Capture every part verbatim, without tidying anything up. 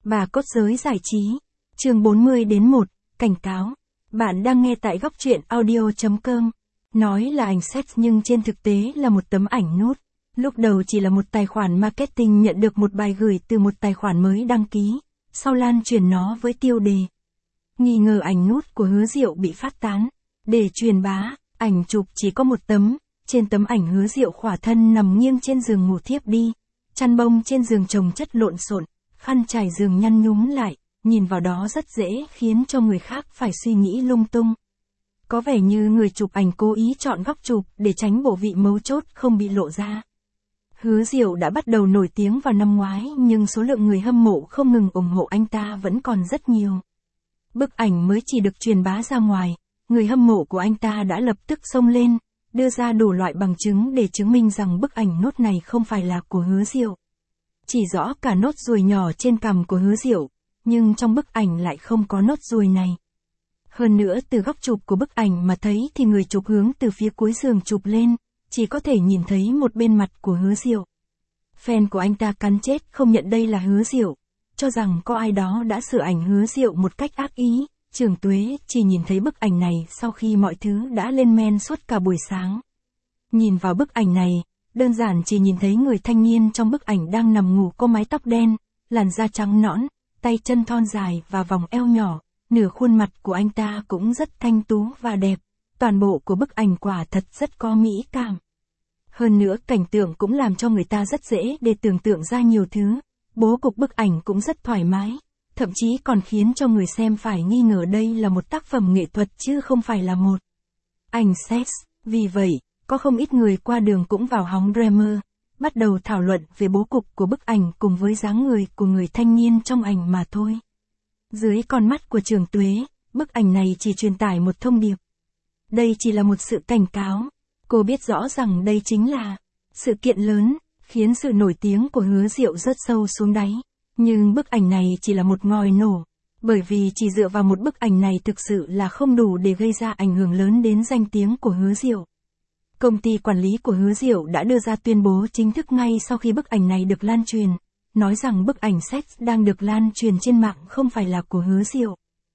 Bà cốt giới giải trí. Chương bốn mươi đến một, cảnh cáo. Bạn đang nghe tại góc truyện audio chấm com. Nói là ảnh sex nhưng trên thực tế là một tấm ảnh nude. Lúc đầu chỉ là một tài khoản marketing nhận được một bài gửi từ một tài khoản mới đăng ký, sau lan truyền nó với tiêu đề nghi ngờ ảnh nude của Hứa Diệu bị phát tán. Để truyền bá, ảnh chụp chỉ có một tấm, trên tấm ảnh Hứa Diệu khỏa thân nằm nghiêng trên giường ngủ thiếp đi, chăn bông trên giường chồng chất lộn xộn, khăn trải giường nhăn nhúm lại, nhìn vào đó rất dễ khiến cho người khác phải suy nghĩ lung tung. Có vẻ như người chụp ảnh cố ý chọn góc chụp để tránh bộ vị mấu chốt không bị lộ ra. Hứa Diệu đã bắt đầu nổi tiếng vào năm ngoái nhưng số lượng người hâm mộ không ngừng ủng hộ anh ta vẫn còn rất nhiều. Bức ảnh mới chỉ được truyền bá ra ngoài, người hâm mộ của anh ta đã lập tức xông lên, đưa ra đủ loại bằng chứng để chứng minh rằng bức ảnh nốt này không phải là của Hứa Diệu. Chỉ rõ cả nốt ruồi nhỏ trên cằm của Hứa Diệu, nhưng trong bức ảnh lại không có nốt ruồi này. Hơn nữa từ góc chụp của bức ảnh mà thấy thì người chụp hướng từ phía cuối giường chụp lên, chỉ có thể nhìn thấy một bên mặt của Hứa Diệu. Fan của anh ta cắn chết không nhận đây là Hứa Diệu, cho rằng có ai đó đã sửa ảnh Hứa Diệu một cách ác ý. Trường Tuế chỉ nhìn thấy bức ảnh này sau khi mọi thứ đã lên men suốt cả buổi sáng. Nhìn vào bức ảnh này, đơn giản chỉ nhìn thấy người thanh niên trong bức ảnh đang nằm ngủ có mái tóc đen, làn da trắng nõn, tay chân thon dài và vòng eo nhỏ, nửa khuôn mặt của anh ta cũng rất thanh tú và đẹp, toàn bộ của bức ảnh quả thật rất có mỹ cảm. Hơn nữa cảnh tượng cũng làm cho người ta rất dễ để tưởng tượng ra nhiều thứ, bố cục bức ảnh cũng rất thoải mái, thậm chí còn khiến cho người xem phải nghi ngờ đây là một tác phẩm nghệ thuật chứ không phải là một ảnh sex. Vì vậy, có không ít người qua đường cũng vào hóng drama, bắt đầu thảo luận về bố cục của bức ảnh cùng với dáng người của người thanh niên trong ảnh mà thôi. Dưới con mắt của Trường Tuế, bức ảnh này chỉ truyền tải một thông điệp. Đây chỉ là một sự cảnh cáo. Cô biết rõ rằng đây chính là sự kiện lớn, khiến sự nổi tiếng của Hứa Diệu rớt sâu xuống đáy. Nhưng bức ảnh này chỉ là một ngòi nổ, bởi vì chỉ dựa vào một bức ảnh này thực sự là không đủ để gây ra ảnh hưởng lớn đến danh tiếng của Hứa Diệu. Công ty quản lý của Hứa Diệu đã đưa ra tuyên bố chính thức ngay sau khi bức ảnh này được lan truyền, nói rằng bức ảnh sex đang được lan truyền trên mạng không phải là của Hứa Diệu.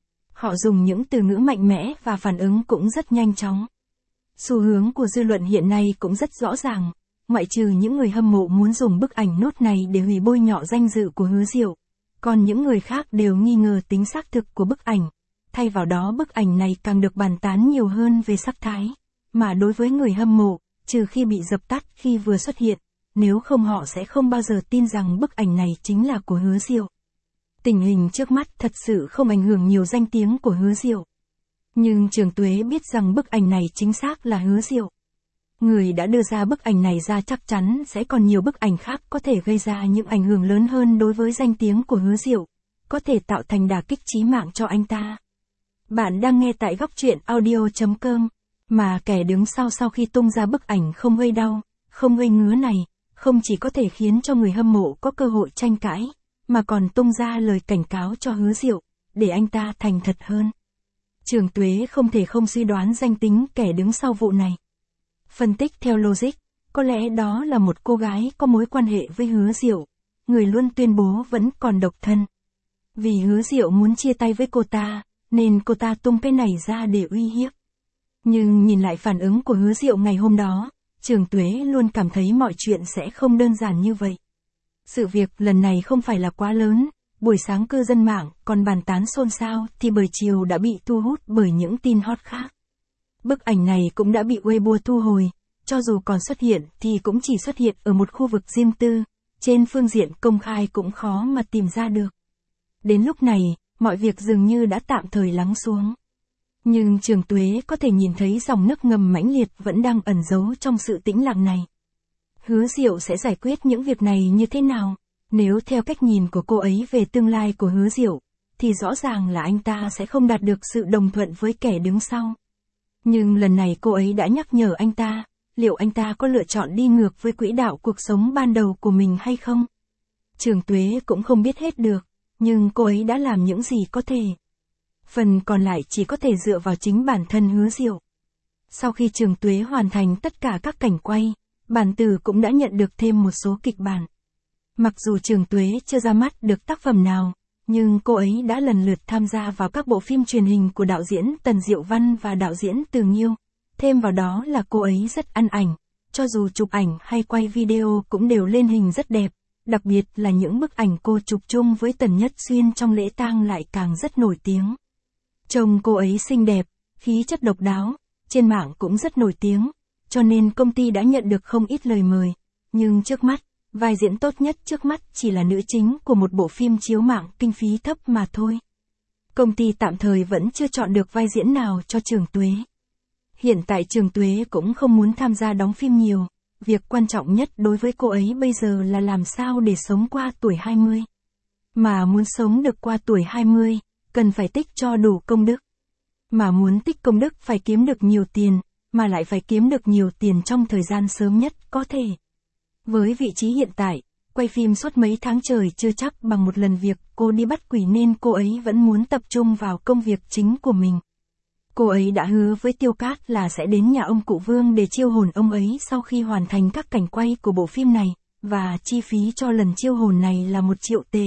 Họ dùng những từ ngữ mạnh mẽ và phản ứng cũng rất nhanh chóng. Xu hướng của dư luận hiện nay cũng rất rõ ràng, ngoại trừ những người hâm mộ muốn dùng bức ảnh nốt này để hủy bôi nhọ danh dự của Hứa Diệu, còn những người khác đều nghi ngờ tính xác thực của bức ảnh. Thay vào đó bức ảnh này càng được bàn tán nhiều hơn về sắc thái, mà đối với người hâm mộ, trừ khi bị dập tắt khi vừa xuất hiện, nếu không họ sẽ không bao giờ tin rằng bức ảnh này chính là của Hứa Diệu. Tình hình trước mắt thật sự không ảnh hưởng nhiều danh tiếng của Hứa Diệu. Nhưng Trường Tuế biết rằng bức ảnh này chính xác là Hứa Diệu. Người đã đưa ra bức ảnh này ra chắc chắn sẽ còn nhiều bức ảnh khác có thể gây ra những ảnh hưởng lớn hơn đối với danh tiếng của Hứa Diệu, có thể tạo thành đả kích chí mạng cho anh ta. Bạn đang nghe tại góc truyện audio chấm com, mà kẻ đứng sau sau khi tung ra bức ảnh không gây đau, không gây ngứa này, không chỉ có thể khiến cho người hâm mộ có cơ hội tranh cãi, mà còn tung ra lời cảnh cáo cho Hứa Diệu, để anh ta thành thật hơn. Trường Tuế không thể không suy đoán danh tính kẻ đứng sau vụ này. Phân tích theo logic, có lẽ đó là một cô gái có mối quan hệ với Hứa Diệu, người luôn tuyên bố vẫn còn độc thân. Vì Hứa Diệu muốn chia tay với cô ta, nên cô ta tung cái này ra để uy hiếp. Nhưng nhìn lại phản ứng của Hứa Diệu ngày hôm đó, Trường Tuế luôn cảm thấy mọi chuyện sẽ không đơn giản như vậy. Sự việc lần này không phải là quá lớn, buổi sáng cư dân mạng còn bàn tán xôn xao thì buổi chiều đã bị thu hút bởi những tin hot khác. Bức ảnh này cũng đã bị Weibo thu hồi, cho dù còn xuất hiện thì cũng chỉ xuất hiện ở một khu vực riêng tư, trên phương diện công khai cũng khó mà tìm ra được. Đến lúc này, mọi việc dường như đã tạm thời lắng xuống. Nhưng Trường Tuế có thể nhìn thấy dòng nước ngầm mãnh liệt vẫn đang ẩn giấu trong sự tĩnh lặng này. Hứa Diệu sẽ giải quyết những việc này như thế nào? Nếu theo cách nhìn của cô ấy về tương lai của Hứa Diệu, thì rõ ràng là anh ta sẽ không đạt được sự đồng thuận với kẻ đứng sau. Nhưng lần này cô ấy đã nhắc nhở anh ta, liệu anh ta có lựa chọn đi ngược với quỹ đạo cuộc sống ban đầu của mình hay không? Trường Tuế cũng không biết hết được, nhưng cô ấy đã làm những gì có thể. Phần còn lại chỉ có thể dựa vào chính bản thân Hứa Diệu. Sau khi Trường Tuế hoàn thành tất cả các cảnh quay, bản tử cũng đã nhận được thêm một số kịch bản. Mặc dù Trường Tuế chưa ra mắt được tác phẩm nào, nhưng cô ấy đã lần lượt tham gia vào các bộ phim truyền hình của đạo diễn Tần Diệu Văn và đạo diễn Từ Nghiêu. Thêm vào đó là cô ấy rất ăn ảnh, cho dù chụp ảnh hay quay video cũng đều lên hình rất đẹp, đặc biệt là những bức ảnh cô chụp chung với Tần Nhất Xuyên trong lễ tang lại càng rất nổi tiếng. Trông cô ấy xinh đẹp, khí chất độc đáo, trên mạng cũng rất nổi tiếng, cho nên công ty đã nhận được không ít lời mời, nhưng trước mắt, vai diễn tốt nhất trước mắt chỉ là nữ chính của một bộ phim chiếu mạng kinh phí thấp mà thôi. Công ty tạm thời vẫn chưa chọn được vai diễn nào cho Trường Tuế. Hiện tại Trường Tuế cũng không muốn tham gia đóng phim nhiều, việc quan trọng nhất đối với cô ấy bây giờ là làm sao để sống qua tuổi hai mươi. Mà muốn sống được qua tuổi hai mươi, cần phải tích cho đủ công đức. Mà muốn tích công đức phải kiếm được nhiều tiền, mà lại phải kiếm được nhiều tiền trong thời gian sớm nhất có thể. Với vị trí hiện tại, quay phim suốt mấy tháng trời chưa chắc bằng một lần việc cô đi bắt quỷ nên cô ấy vẫn muốn tập trung vào công việc chính của mình. Cô ấy đã hứa với Tiêu Cát là sẽ đến nhà ông cụ Vương để chiêu hồn ông ấy sau khi hoàn thành các cảnh quay của bộ phim này, và chi phí cho lần chiêu hồn này là một triệu tệ.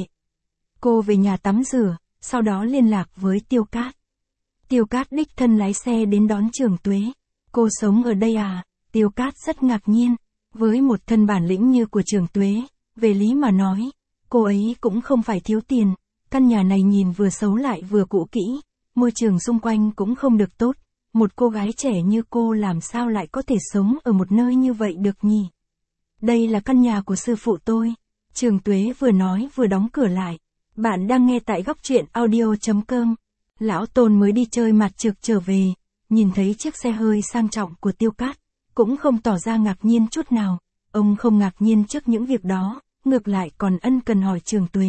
Cô về nhà tắm rửa, sau đó liên lạc với Tiêu Cát. Tiêu Cát đích thân lái xe đến đón Trường Tuế. Cô sống ở đây à? Tiêu Cát rất ngạc nhiên. Với một thân bản lĩnh như của Trường Tuế, về lý mà nói, cô ấy cũng không phải thiếu tiền, căn nhà này nhìn vừa xấu lại vừa cũ kỹ, môi trường xung quanh cũng không được tốt, một cô gái trẻ như cô làm sao lại có thể sống ở một nơi như vậy được nhỉ? Đây là căn nhà của sư phụ tôi. Trường Tuế vừa nói vừa đóng cửa lại. Bạn đang nghe tại góc truyện audio chấm com. Lão Tôn mới đi chơi mặt trược trở về, nhìn thấy chiếc xe hơi sang trọng của Tiêu Cát, cũng không tỏ ra ngạc nhiên chút nào. Ông không ngạc nhiên trước những việc đó, ngược lại còn ân cần hỏi Trường Tuế.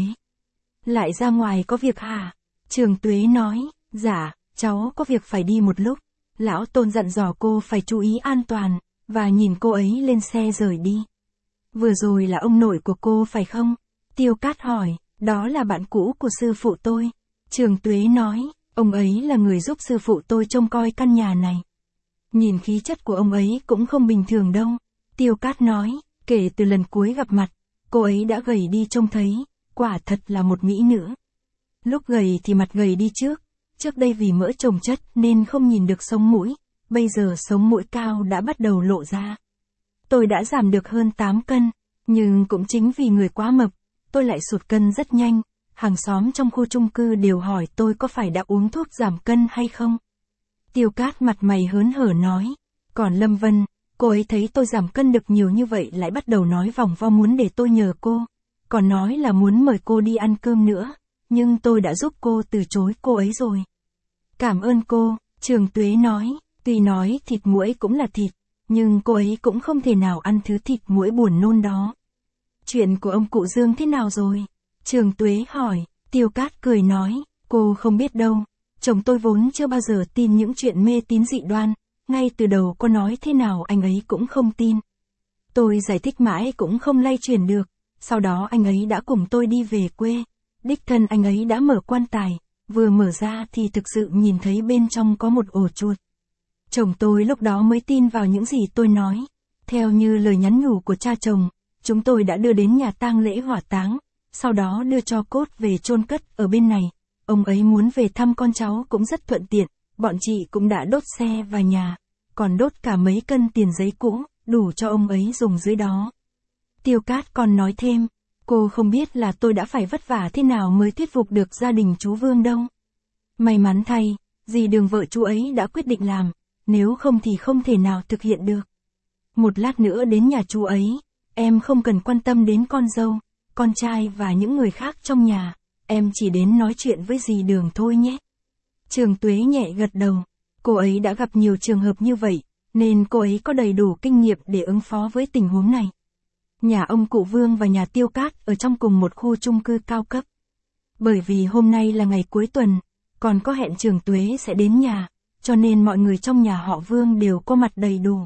Lại ra ngoài có việc hả? Trường Tuế nói, dạ, cháu có việc phải đi một lúc. Lão Tôn dặn dò cô phải chú ý an toàn, và nhìn cô ấy lên xe rời đi. Vừa rồi là ông nội của cô phải không? Tiêu Cát hỏi, đó là bạn cũ của sư phụ tôi. Trường Tuế nói, ông ấy là người giúp sư phụ tôi trông coi căn nhà này. Nhìn khí chất của ông ấy cũng không bình thường đâu. Tiêu Cát nói, kể từ lần cuối gặp mặt, cô ấy đã gầy đi trông thấy, quả thật là một mỹ nữ. Lúc gầy thì mặt gầy đi trước, trước đây vì mỡ chồng chất nên không nhìn được sống mũi, bây giờ sống mũi cao đã bắt đầu lộ ra. Tôi đã giảm được hơn tám cân, nhưng cũng chính vì người quá mập, tôi lại sụt cân rất nhanh, hàng xóm trong khu chung cư đều hỏi tôi có phải đã uống thuốc giảm cân hay không. Tiêu Cát mặt mày hớn hở nói, còn Lâm Vân, cô ấy thấy tôi giảm cân được nhiều như vậy lại bắt đầu nói vòng vo muốn để tôi nhờ cô, còn nói là muốn mời cô đi ăn cơm nữa, nhưng tôi đã giúp cô từ chối cô ấy rồi. Cảm ơn cô, Trường Tuế nói, tuy nói thịt muỗi cũng là thịt, nhưng cô ấy cũng không thể nào ăn thứ thịt muỗi buồn nôn đó. Chuyện của ông cụ Dương thế nào rồi? Trường Tuế hỏi. Tiêu Cát cười nói, cô không biết đâu, chồng tôi vốn chưa bao giờ tin những chuyện mê tín dị đoan, ngay từ đầu có nói thế nào anh ấy cũng không tin. Tôi giải thích mãi cũng không lay chuyển được, sau đó anh ấy đã cùng tôi đi về quê, đích thân anh ấy đã mở quan tài, vừa mở ra thì thực sự nhìn thấy bên trong có một ổ chuột. Chồng tôi lúc đó mới tin vào những gì tôi nói. Theo như lời nhắn nhủ của cha chồng, chúng tôi đã đưa đến nhà tang lễ hỏa táng, sau đó đưa cho cốt về chôn cất ở bên này. Ông ấy muốn về thăm con cháu cũng rất thuận tiện, bọn chị cũng đã đốt xe và nhà, còn đốt cả mấy cân tiền giấy cũ, đủ cho ông ấy dùng dưới đó. Tiêu Cát còn nói thêm, cô không biết là tôi đã phải vất vả thế nào mới thuyết phục được gia đình chú Vương đâu. May mắn thay, dì Đường vợ chú ấy đã quyết định làm, nếu không thì không thể nào thực hiện được. Một lát nữa đến nhà chú ấy, em không cần quan tâm đến con dâu, con trai và những người khác trong nhà, em chỉ đến nói chuyện với dì Đường thôi nhé. Trường Tuế nhẹ gật đầu, cô ấy đã gặp nhiều trường hợp như vậy, nên cô ấy có đầy đủ kinh nghiệm để ứng phó với tình huống này. Nhà ông cụ Vương và nhà Tiêu Cát ở trong cùng một khu chung cư cao cấp. Bởi vì hôm nay là ngày cuối tuần, còn có hẹn Trường Tuế sẽ đến nhà, cho nên mọi người trong nhà họ Vương đều có mặt đầy đủ.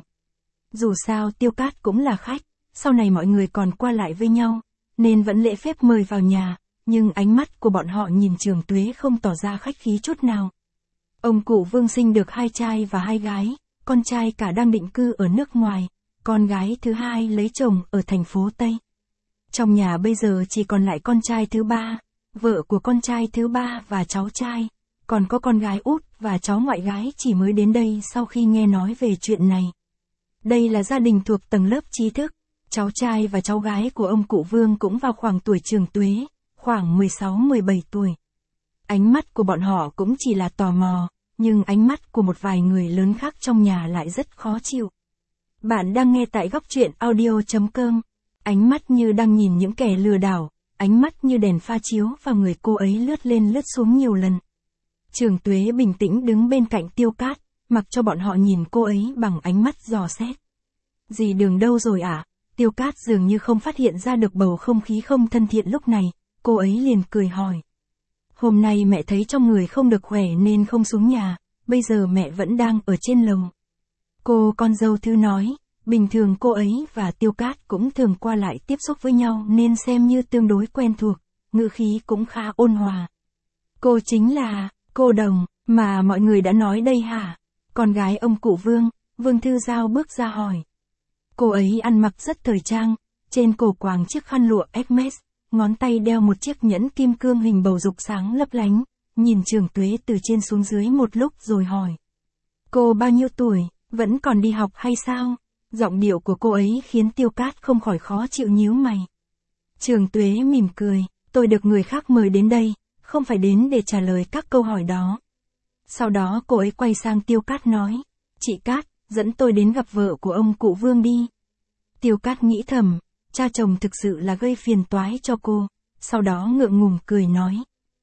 Dù sao Tiêu Cát cũng là khách, sau này mọi người còn qua lại với nhau, nên vẫn lễ phép mời vào nhà, nhưng ánh mắt của bọn họ nhìn Trường Tuế không tỏ ra khách khí chút nào. Ông cụ Vương sinh được hai trai và hai gái, con trai cả đang định cư ở nước ngoài, con gái thứ hai lấy chồng ở thành phố Tây. Trong nhà bây giờ chỉ còn lại con trai thứ ba, vợ của con trai thứ ba và cháu trai, còn có con gái út và cháu ngoại gái chỉ mới đến đây sau khi nghe nói về chuyện này. Đây là gia đình thuộc tầng lớp trí thức, cháu trai và cháu gái của ông cụ Vương cũng vào khoảng tuổi Trường Tuế, khoảng mười sáu mười bảy tuổi. Ánh mắt của bọn họ cũng chỉ là tò mò, nhưng ánh mắt của một vài người lớn khác trong nhà lại rất khó chịu. Bạn đang nghe tại góc truyện audio chấm com. Ánh mắt như đang nhìn những kẻ lừa đảo, ánh mắt như đèn pha chiếu vào người cô ấy lướt lên lướt xuống nhiều lần. Trường Tuế bình tĩnh đứng bên cạnh Tiêu Cát, mặc cho bọn họ nhìn cô ấy bằng ánh mắt dò xét. Dì Đường đâu rồi ạ? À? Tiêu Cát dường như không phát hiện ra được bầu không khí không thân thiện lúc này, cô ấy liền cười hỏi. Hôm nay mẹ thấy trong người không được khỏe nên không xuống nhà, bây giờ mẹ vẫn đang ở trên lầu. Cô con dâu Thư nói, bình thường cô ấy và Tiêu Cát cũng thường qua lại tiếp xúc với nhau nên xem như tương đối quen thuộc, ngữ khí cũng khá ôn hòa. Cô chính là, cô Đồng, mà mọi người đã nói đây hả? Con gái ông cụ Vương, Vương Thư Giao bước ra hỏi. Cô ấy ăn mặc rất thời trang, trên cổ quàng chiếc khăn lụa Hermes, ngón tay đeo một chiếc nhẫn kim cương hình bầu dục sáng lấp lánh, nhìn Trường Tuế từ trên xuống dưới một lúc rồi hỏi. Cô bao nhiêu tuổi, vẫn còn đi học hay sao? Giọng điệu của cô ấy khiến Tiêu Cát không khỏi khó chịu nhíu mày. Trường Tuế mỉm cười, tôi được người khác mời đến đây, không phải đến để trả lời các câu hỏi đó. Sau đó cô ấy quay sang Tiêu Cát nói, chị Cát, dẫn tôi đến gặp vợ của ông cụ Vương đi. Tiêu Cát nghĩ thầm, cha chồng thực sự là gây phiền toái cho cô, sau đó ngượng ngùng cười nói.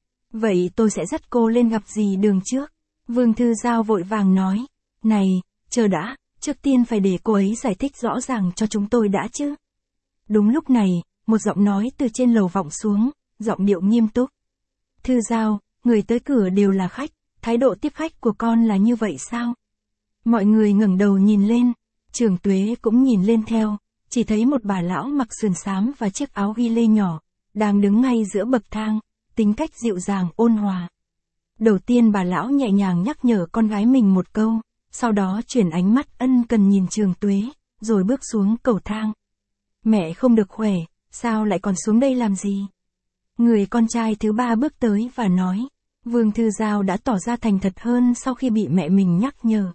Vậy tôi sẽ dắt cô lên gặp dì Đường trước. Vương Thư Giao vội vàng nói, này, chờ đã, trước tiên phải để cô ấy giải thích rõ ràng cho chúng tôi đã chứ. Đúng lúc này, một giọng nói từ trên lầu vọng xuống, giọng điệu nghiêm túc. Thư Giao, người tới cửa đều là khách, thái độ tiếp khách của con là như vậy sao? Mọi người ngẩng đầu nhìn lên, Trường Tuế cũng nhìn lên theo, chỉ thấy một bà lão mặc sườn xám và chiếc áo ghi lê nhỏ, đang đứng ngay giữa bậc thang, tính cách dịu dàng ôn hòa. Đầu tiên bà lão nhẹ nhàng nhắc nhở con gái mình một câu, sau đó chuyển ánh mắt ân cần nhìn Trường Tuế, rồi bước xuống cầu thang. Mẹ không được khỏe, sao lại còn xuống đây làm gì? Người con trai thứ ba bước tới và nói, Vương Thư Giao đã tỏ ra thành thật hơn sau khi bị mẹ mình nhắc nhở.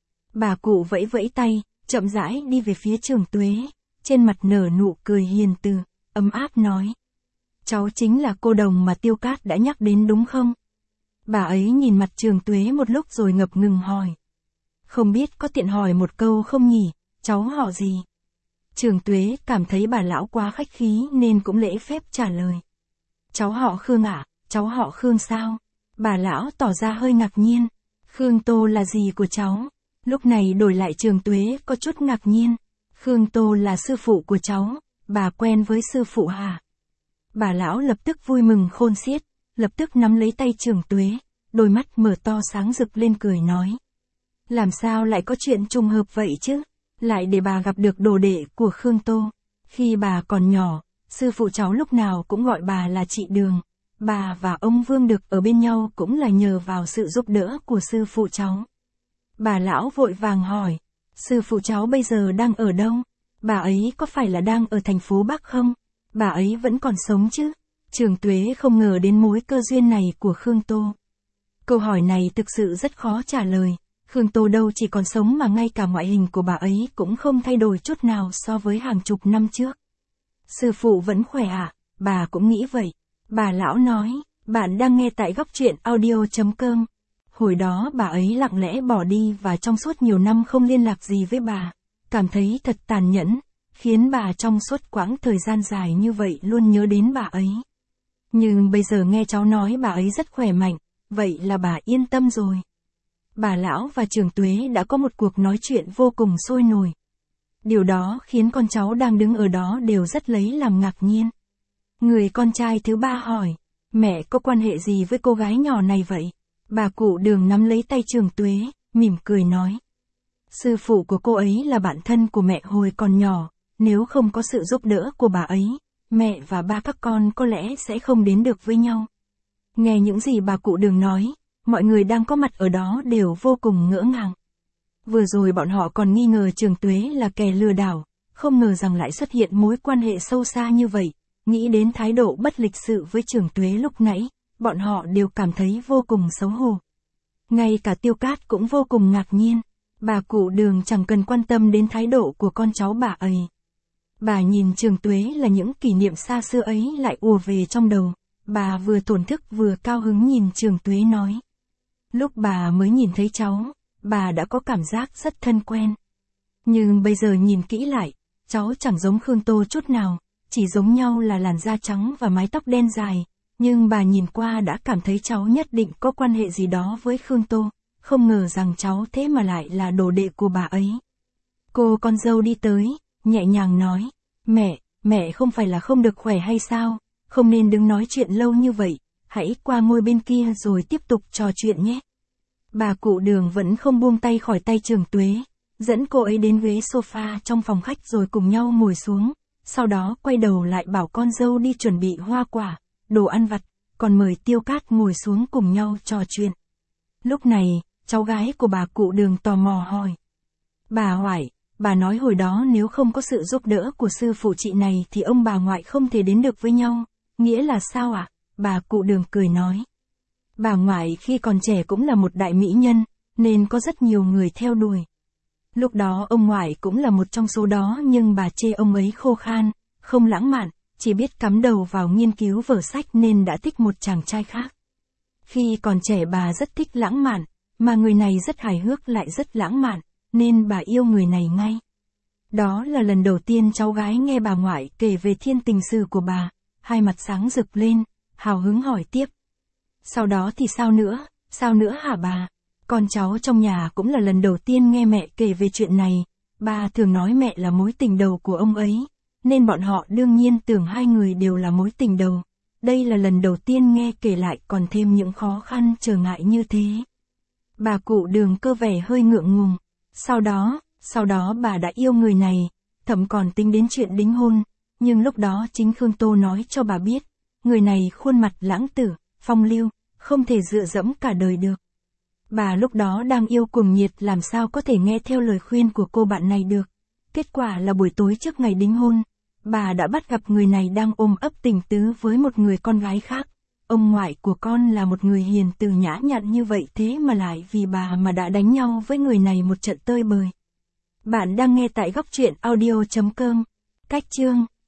Bà cụ vẫy vẫy tay, chậm rãi đi về phía Trường Tuế, trên mặt nở nụ cười hiền từ, ấm áp nói. Cháu chính là cô Đồng mà Tiêu Cát đã nhắc đến đúng không? Bà ấy nhìn mặt Trường Tuế một lúc rồi ngập ngừng hỏi. Không biết có tiện hỏi một câu không nhỉ, cháu họ gì? Trường Tuế cảm thấy bà lão quá khách khí nên cũng lễ phép trả lời. Cháu họ Khương ạ, à? Cháu họ Khương sao? Bà lão tỏ ra hơi ngạc nhiên. Khương Tô là gì của cháu? Lúc này đổi lại Trường Tuế có chút ngạc nhiên. Khương Tô là sư phụ của cháu, bà quen với sư phụ hả? Bà lão lập tức vui mừng khôn xiết, lập tức nắm lấy tay Trường Tuế, đôi mắt mở to sáng rực lên cười nói. Làm sao lại có chuyện trùng hợp vậy chứ? Lại để bà gặp được đồ đệ của Khương Tô. Khi bà còn nhỏ, sư phụ cháu lúc nào cũng gọi bà là chị Đường. Bà và ông Vương được ở bên nhau cũng là nhờ vào sự giúp đỡ của sư phụ cháu. Bà lão vội vàng hỏi, sư phụ cháu bây giờ đang ở đâu? Bà ấy có phải là đang ở thành phố Bắc không? Bà ấy vẫn còn sống chứ? Trường Tuế không ngờ đến mối cơ duyên này của Khương Tô. Câu hỏi này thực sự rất khó trả lời. Khương Tô đâu chỉ còn sống mà ngay cả ngoại hình của bà ấy cũng không thay đổi chút nào so với hàng chục năm trước. Sư phụ vẫn khỏe à? Bà cũng nghĩ vậy. Bà lão nói, bạn đang nghe tại góc truyện audio chấm com. Hồi đó bà ấy lặng lẽ bỏ đi và trong suốt nhiều năm không liên lạc gì với bà. Cảm thấy thật tàn nhẫn, khiến bà trong suốt quãng thời gian dài như vậy luôn nhớ đến bà ấy. Nhưng bây giờ nghe cháu nói bà ấy rất khỏe mạnh, vậy là bà yên tâm rồi. Bà lão và Trường Tuế đã có một cuộc nói chuyện vô cùng sôi nổi. Điều đó khiến con cháu đang đứng ở đó đều rất lấy làm ngạc nhiên. Người con trai thứ ba hỏi, mẹ có quan hệ gì với cô gái nhỏ này vậy? Bà cụ Đường nắm lấy tay Trường Tuế, mỉm cười nói. Sư phụ của cô ấy là bạn thân của mẹ hồi còn nhỏ, nếu không có sự giúp đỡ của bà ấy, mẹ và ba các con có lẽ sẽ không đến được với nhau. Nghe những gì bà cụ Đường nói, mọi người đang có mặt ở đó đều vô cùng ngỡ ngàng. Vừa rồi bọn họ còn nghi ngờ Trường Tuế là kẻ lừa đảo, không ngờ rằng lại xuất hiện mối quan hệ sâu xa như vậy, nghĩ đến thái độ bất lịch sự với Trường Tuế lúc nãy, bọn họ đều cảm thấy vô cùng xấu hổ. Ngay cả Tiêu Cát cũng vô cùng ngạc nhiên, bà cụ Đường chẳng cần quan tâm đến thái độ của con cháu bà ấy. Bà nhìn Trường Tuế là những kỷ niệm xa xưa ấy lại ùa về trong đầu, bà vừa thổn thức vừa cao hứng nhìn Trường Tuế nói. Lúc bà mới nhìn thấy cháu, bà đã có cảm giác rất thân quen. Nhưng bây giờ nhìn kỹ lại, cháu chẳng giống Khương Tô chút nào, chỉ giống nhau là làn da trắng và mái tóc đen dài, nhưng bà nhìn qua đã cảm thấy cháu nhất định có quan hệ gì đó với Khương Tô, không ngờ rằng cháu thế mà lại là đồ đệ của bà ấy. Cô con dâu đi tới, nhẹ nhàng nói, mẹ, mẹ không phải là không được khỏe hay sao, không nên đứng nói chuyện lâu như vậy, hãy qua ngôi bên kia rồi tiếp tục trò chuyện nhé. Bà cụ Đường vẫn không buông tay khỏi tay Trường Tuế, dẫn cô ấy đến ghế sofa trong phòng khách rồi cùng nhau ngồi xuống, sau đó quay đầu lại bảo con dâu đi chuẩn bị hoa quả, đồ ăn vặt, còn mời Tiêu Cát ngồi xuống cùng nhau trò chuyện. Lúc này, cháu gái của bà cụ Đường tò mò hỏi. Bà Hoài, bà nói hồi đó nếu không có sự giúp đỡ của sư phụ chị này thì ông bà ngoại không thể đến được với nhau, nghĩa là sao ạ? À? Bà cụ Đường cười nói. Bà ngoại khi còn trẻ cũng là một đại mỹ nhân, nên có rất nhiều người theo đuổi. Lúc đó ông ngoại cũng là một trong số đó nhưng bà chê ông ấy khô khan, không lãng mạn, chỉ biết cắm đầu vào nghiên cứu vở sách nên đã thích một chàng trai khác. Khi còn trẻ bà rất thích lãng mạn, mà người này rất hài hước lại rất lãng mạn, nên bà yêu người này ngay. Đó là lần đầu tiên cháu gái nghe bà ngoại kể về thiên tình sự của bà, hai mặt sáng rực lên, hào hứng hỏi tiếp. Sau đó thì sao nữa, sao nữa hả bà? Con cháu trong nhà cũng là lần đầu tiên nghe mẹ kể về chuyện này, bà thường nói mẹ là mối tình đầu của ông ấy, nên bọn họ đương nhiên tưởng hai người đều là mối tình đầu. Đây là lần đầu tiên nghe kể lại còn thêm những khó khăn trở ngại như thế. Bà cụ Đường cơ vẻ hơi ngượng ngùng. Sau đó, sau đó bà đã yêu người này, thậm còn tính đến chuyện đính hôn, nhưng lúc đó chính Khương Tô nói cho bà biết, người này khuôn mặt lãng tử, phong lưu, không thể dựa dẫm cả đời được. Bà lúc đó đang yêu cuồng nhiệt làm sao có thể nghe theo lời khuyên của cô bạn này được. Kết quả là buổi tối trước ngày đính hôn, bà đã bắt gặp người này đang ôm ấp tình tứ với một người con gái khác. Ông ngoại của con là một người hiền từ nhã nhặn như vậy thế mà lại vì bà mà đã đánh nhau với người này một trận tơi bời. Bạn đang nghe tại góc truyện audio chấm com. Cách chương